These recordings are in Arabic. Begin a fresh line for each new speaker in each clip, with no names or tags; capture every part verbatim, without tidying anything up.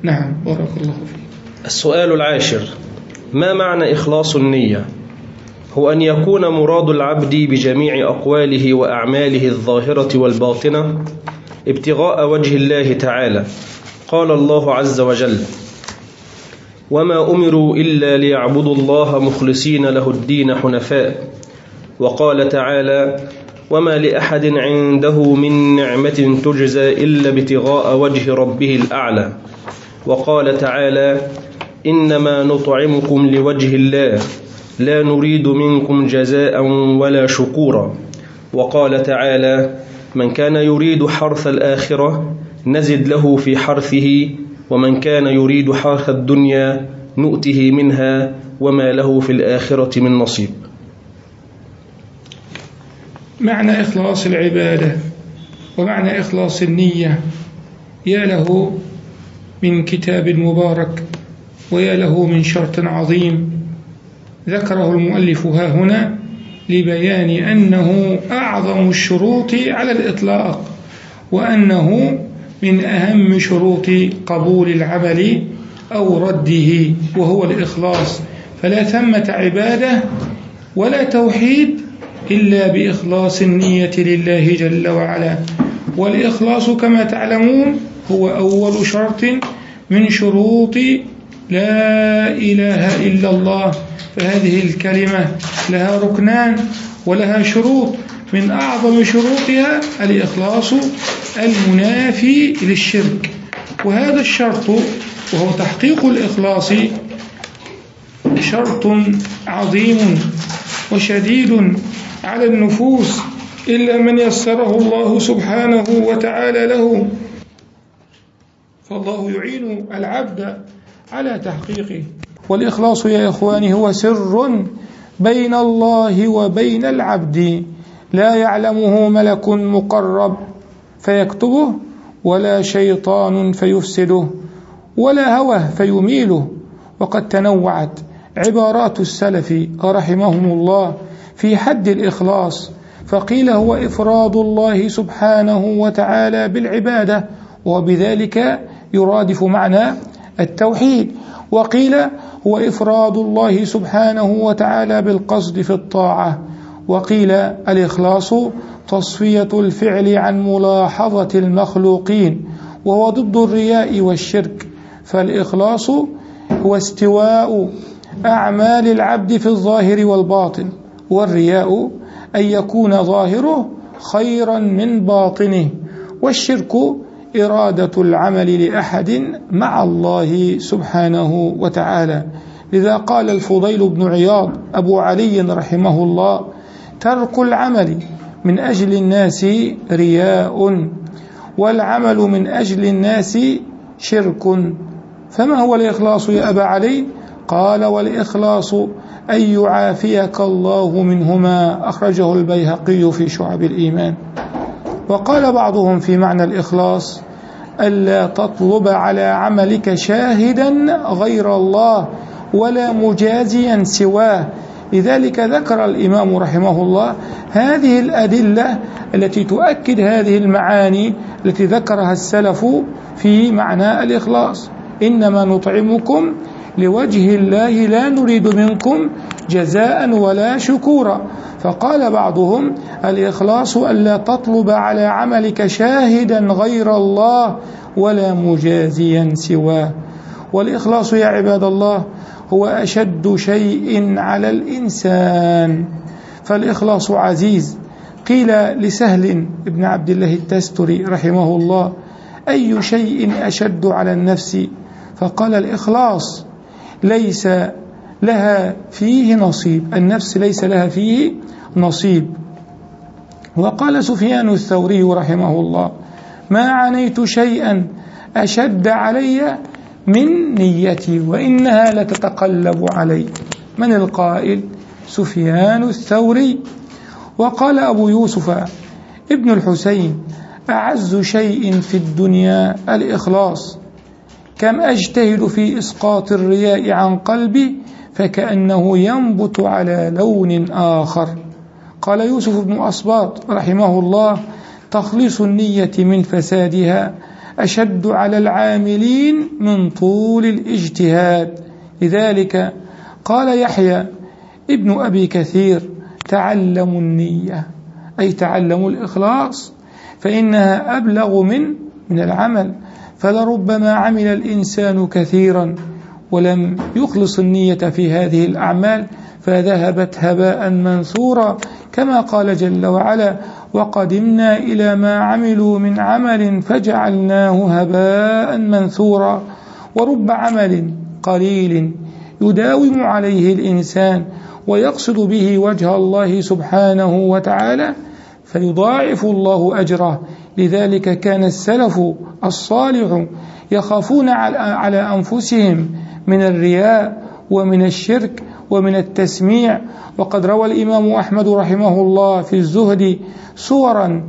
نعم، بارك الله فيك.
السؤال العاشر: ما معنى إخلاص النية؟ هو أن يكون مراد العبد بجميع أقواله وأعماله الظاهرة والباطنة ابتغاء وجه الله تعالى. قال الله عز وجل: وما أمروا إلا ليعبدوا الله مخلصين له الدين حنفاء. وقال تعالى: وما لأحد عنده من نعمة تجزى إلا ابتغاء وجه ربه الأعلى. وقال تعالى: إنما نطعمكم لوجه الله لا نريد منكم جزاء ولا شكورا. وقال تعالى: من كان يريد حرث الآخرة نزد له في حرثه ومن كان يريد حرث الدنيا نؤته منها وما له في الآخرة من نصيب.
معنى إخلاص العبادة ومعنى إخلاص النية يا له من كتاب مبارك ويا له من شرط عظيم ذكره المؤلف ها هنا لبيان أنه أعظم الشروط على الإطلاق، وأنه من أهم شروط قبول العمل أو رده، وهو الإخلاص. فلا ثمة عبادة ولا توحيد إلا بإخلاص النية لله جل وعلا. والإخلاص كما تعلمون هو أول شرط من شروط لا إله إلا الله. فهذه الكلمة لها ركنان ولها شروط، من أعظم شروطها الإخلاص المنافي للشرك. وهذا الشرط وهو تحقيق الإخلاص شرط عظيم وشديد على النفوس إلا من يسره الله سبحانه وتعالى له، فالله يعين العبد على تحقيقه. والإخلاص يا إخواني هو سر بين الله وبين العبد لا يعلمه ملك مقرب فيكتبه، ولا شيطان فيفسده، ولا هوى فيميله. وقد تنوعت عبارات السلف رحمهم الله في حد الإخلاص، فقيل هو إفراد الله سبحانه وتعالى بالعبادة وبذلك يرادف معنى التوحيد، وقيل هو إفراد الله سبحانه وتعالى بالقصد في الطاعة، وقيل الإخلاص تصفية الفعل عن ملاحظة المخلوقين وهو ضد الرياء والشرك. فالإخلاص هو استواء أعمال العبد في الظاهر والباطن، والرياء أن يكون ظاهره خيرا من باطنه، والشرك إرادة العمل لأحد مع الله سبحانه وتعالى. لذا قال الفضيل بن عياض أبو علي رحمه الله: ترك العمل من أجل الناس رياء، والعمل من أجل الناس شرك. فما هو الإخلاص يا أبا علي؟ قال: والإخلاص أن يعافيك الله منهما، أخرجه البيهقي في شعب الإيمان. وقال بعضهم في معنى الإخلاص: ألا تطلب على عملك شاهدا غير الله ولا مجازيا سواه. لذلك ذكر الإمام رحمه الله هذه الأدلة التي تؤكد هذه المعاني التي ذكرها السلف في معنى الإخلاص: إنما نطعمكم لوجه الله لا نريد منكم جزاء ولا شكورا. فقال بعضهم: الإخلاص ألا تطلب على عملك شاهدا غير الله ولا مجازيا سواه. والإخلاص يا عباد الله هو أشد شيء على الإنسان، فالإخلاص عزيز. قيل لسهل بن عبد الله التستري رحمه الله: أي شيء أشد على النفس؟ فقال: الإخلاص ليس لها فيه نصيب، النفس ليس لها فيه نصيب. وقال سفيان الثوري رحمه الله: ما عانيت شيئا أشد علي من نيتي وإنها لتتقلب علي. من القائل؟ سفيان الثوري. وقال أبو يوسف ابن الحسين: أعز شيء في الدنيا الإخلاص، كم أجتهد في إسقاط الرياء عن قلبي فكأنه ينبت على لون آخر. قال يوسف بن أصباط رحمه الله: تخليص النية من فسادها أشد على العاملين من طول الاجتهاد. لذلك قال يحيى ابن أبي كثير: تعلموا النية، أي تعلموا الإخلاص، فإنها أبلغ من من العمل. فلربما عمل الإنسان كثيرا ولم يخلص النية في هذه الأعمال فذهبت هباء منثورا، كما قال جل وعلا: وقدمنا إلى ما عملوا من عمل فجعلناه هباء منثورا. ورب عمل قليل يداوم عليه الإنسان ويقصد به وجه الله سبحانه وتعالى فيضاعف الله أجره. لذلك كان السلف الصالح يخافون على أنفسهم من الرياء ومن الشرك ومن التسميع. وقد روى الإمام أحمد رحمه الله في الزهد صورا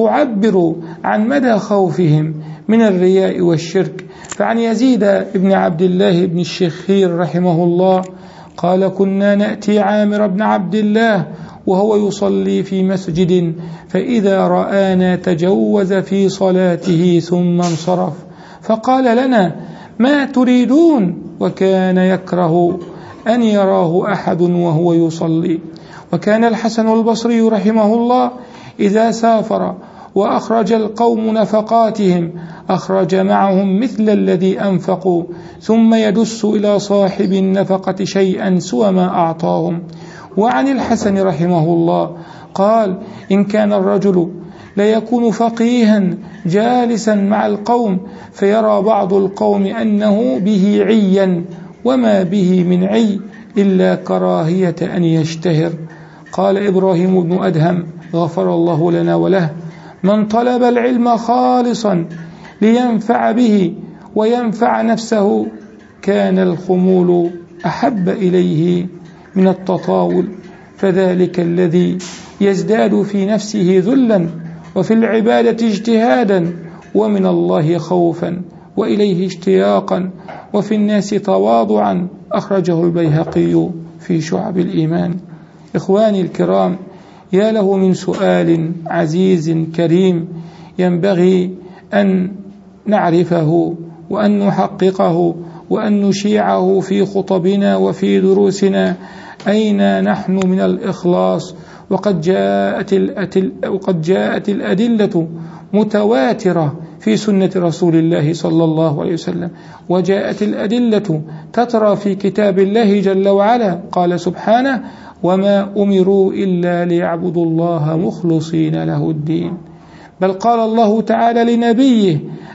تعبر عن مدى خوفهم من الرياء والشرك. فعن يزيد بن عبد الله بن الشخير رحمه الله قال: كنا نأتي عامر بن عبد الله وهو يصلي في مسجد، فإذا رآنا تجوز في صلاته ثم انصرف، فقال لنا: ما تريدون؟ وكان يكره أن يراه أحد وهو يصلي. وكان الحسن البصري رحمه الله إذا سافر وأخرج القوم نفقاتهم أخرج معهم مثل الذي أنفقوا، ثم يدس إلى صاحب النفقة شيئا سوى ما أعطاهم. وعن الحسن رحمه الله قال: إن كان الرجل ليكون فقيها جالسا مع القوم فيرى بعض القوم أنه به عيا وما به من عي إلا كراهية أن يشتهر. قال إبراهيم بن أدهم غفر الله لنا وله: من طلب العلم خالصا لينفع به وينفع نفسه كان الخمول أحب إليه من التطاول، فذلك الذي يزداد في نفسه ذلا وفي العبادة اجتهادا ومن الله خوفا وإليه اشتياقا وفي الناس تواضعا. أخرجه البيهقي في شعب الإيمان. إخواني الكرام، يا له من سؤال عزيز كريم ينبغي أن نعرفه وأن نحققه وأن نشيعه في خطبنا وفي دروسنا. أين نحن من الإخلاص؟ وقد جاءت وقد جاءت الأدلة متواترة في سنة رسول الله صلى الله عليه وسلم، وجاءت الأدلة تترى في كتاب الله جل وعلا. قال سبحانه: وما أمروا إلا ليعبدوا الله مخلصين له الدين. بل قال الله تعالى لنبيه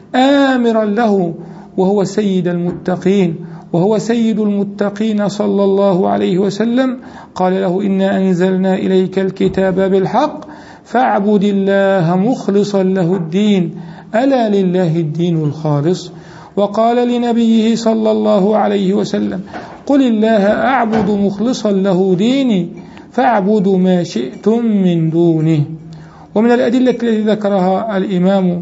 آمرا له وهو سيد المتقين وهو سيد المتقين صلى الله عليه وسلم، قال له: إنا أنزلنا إليك الكتاب بالحق فاعبد الله مخلصا له الدين ألا لله الدين الخالص. وقال لنبيه صلى الله عليه وسلم: قل الله أعبد مخلصا له ديني فاعبدوا ما شئتم من دونه. ومن الأدلة التي ذكرها الإمام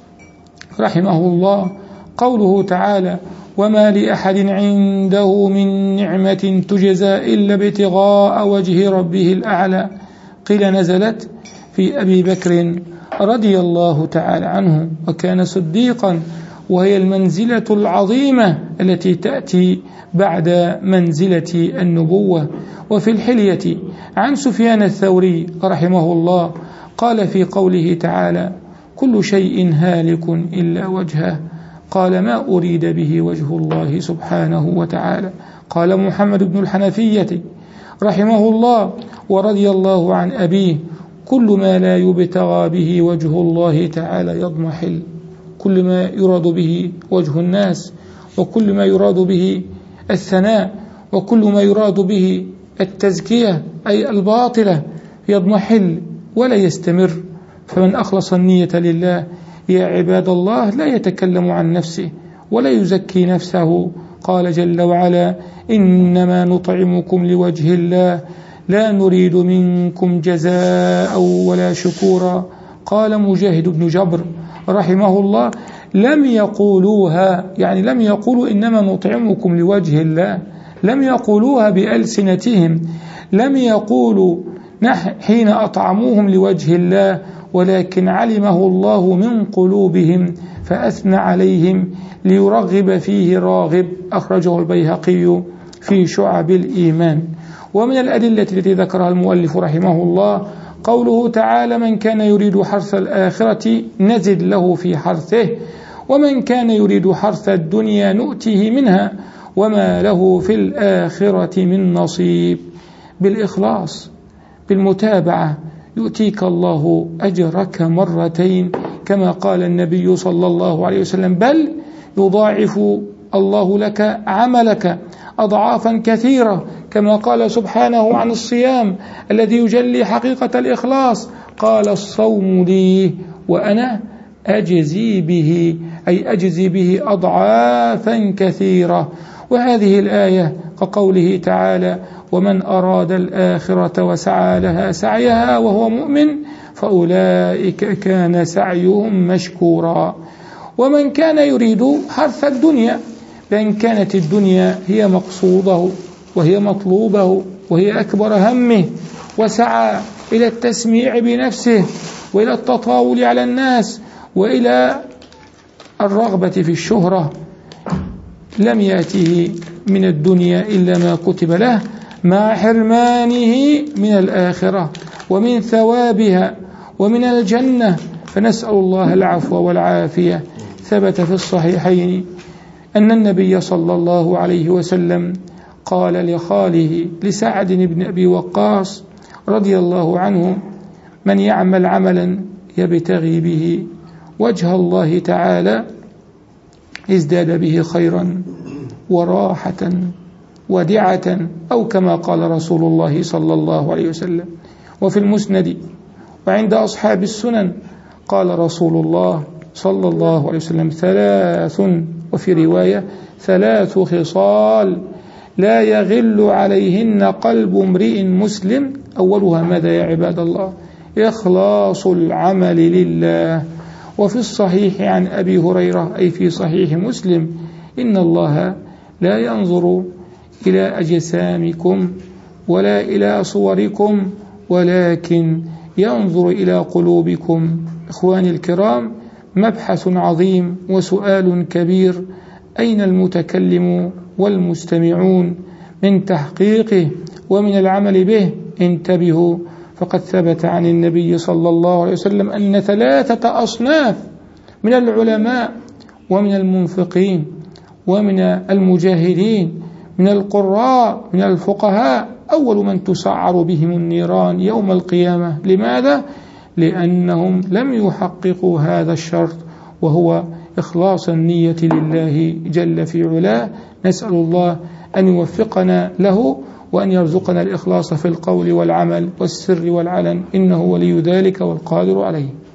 رحمه الله قوله تعالى: وما لأحد عنده من نعمة تجزى إلا ابتغاء وجه ربه الأعلى. قيل نزلت في أبي بكر رضي الله تعالى عنه وكان صديقا، وهي المنزلة العظيمة التي تأتي بعد منزلة النبوة. وفي الحلية عن سفيان الثوري رحمه الله قال في قوله تعالى: كل شيء هالك إلا وجهه، قال: ما أريد به وجه الله سبحانه وتعالى. قال محمد بن الحنفية رحمه الله ورضي الله عن أبيه: كل ما لا يبتغى به وجه الله تعالى يضمحل. كل ما يراد به وجه الناس وكل ما يراد به الثناء وكل ما يراد به التزكية أي الباطلة يضمحل ولا يستمر. فمن أخلص النية لله يا عباد الله لا يتكلم عن نفسه ولا يزكي نفسه. قال جل وعلا: إنما نطعمكم لوجه الله لا نريد منكم جزاء ولا شكورا. قال مجاهد بن جبر رحمه الله: لم يقولوها، يعني لم يقولوا إنما نطعمكم لوجه الله، لم يقولوها بألسنتهم، لم يقولوا حين أطعموهم لوجه الله، ولكن علمه الله من قلوبهم فأثنى عليهم ليرغب فيه راغب، أخرجه البيهقي في شعب الإيمان. ومن الأدلة التي ذكرها المؤلف رحمه الله قوله تعالى: من كان يريد حرث الآخرة نزد له في حرثه، ومن كان يريد حرث الدنيا نؤته منها وما له في الآخرة من نصيب. بالإخلاص بالمتابعة يؤتيك الله أجرك مرتين كما قال النبي صلى الله عليه وسلم، بل يضاعف الله لك عملك أضعافا كثيرة، كما قال سبحانه عن الصيام الذي يجلي حقيقة الإخلاص، قال: الصوم لي وأنا أجزي به، أي أجزي به أضعافا كثيرة. وهذه الآية كقوله تعالى: ومن أراد الآخرة وسعى لها سعيها وهو مؤمن فأولئك كان سعيهم مشكورا. ومن كان يريد حرث الدنيا، بأن كانت الدنيا هي مقصوده وهي مطلوبه وهي أكبر همه، وسعى إلى التسميع بنفسه وإلى التطاول على الناس وإلى الرغبة في الشهرة، لم يأته من الدنيا إلا ما كتب له، مع حرمانه من الآخرة ومن ثوابها ومن الجنة. فنسأل الله العفو والعافية. ثبت في الصحيحين أن النبي صلى الله عليه وسلم قال لخاله لسعد بن أبي وقاص رضي الله عنه: من يعمل عملا يبتغي به وجه الله تعالى ازداد به خيرا وراحة ودعة، أو كما قال رسول الله صلى الله عليه وسلم. وفي المسند وعند أصحاب السنن قال رسول الله صلى الله عليه وسلم: ثلاث، وفي رواية ثلاث خصال لا يغل عليهن قلب امرئ مسلم. أولها ماذا يا عباد الله؟ إخلاص العمل لله. وفي الصحيح عن أبي هريرة أي في صحيح مسلم: إن الله لا ينظر إلى أجسامكم ولا إلى صوركم ولكن ينظر إلى قلوبكم. إخواني الكرام، مبحث عظيم وسؤال كبير: أين المتكلم والمستمعون من تحقيقه ومن العمل به؟ انتبهوا، فقد ثبت عن النبي صلى الله عليه وسلم أن ثلاثة أصناف من العلماء ومن المنفقين ومن المجاهدين من القراء من الفقهاء أول من تسعر بهم النيران يوم القيامة. لماذا؟ لأنهم لم يحققوا هذا الشرط، وهو إخلاص النية لله جل في علاه. نسأل الله أن يوفقنا له وأن يرزقنا الإخلاص في القول والعمل والسر والعلن، إنه ولي ذلك والقادر عليه.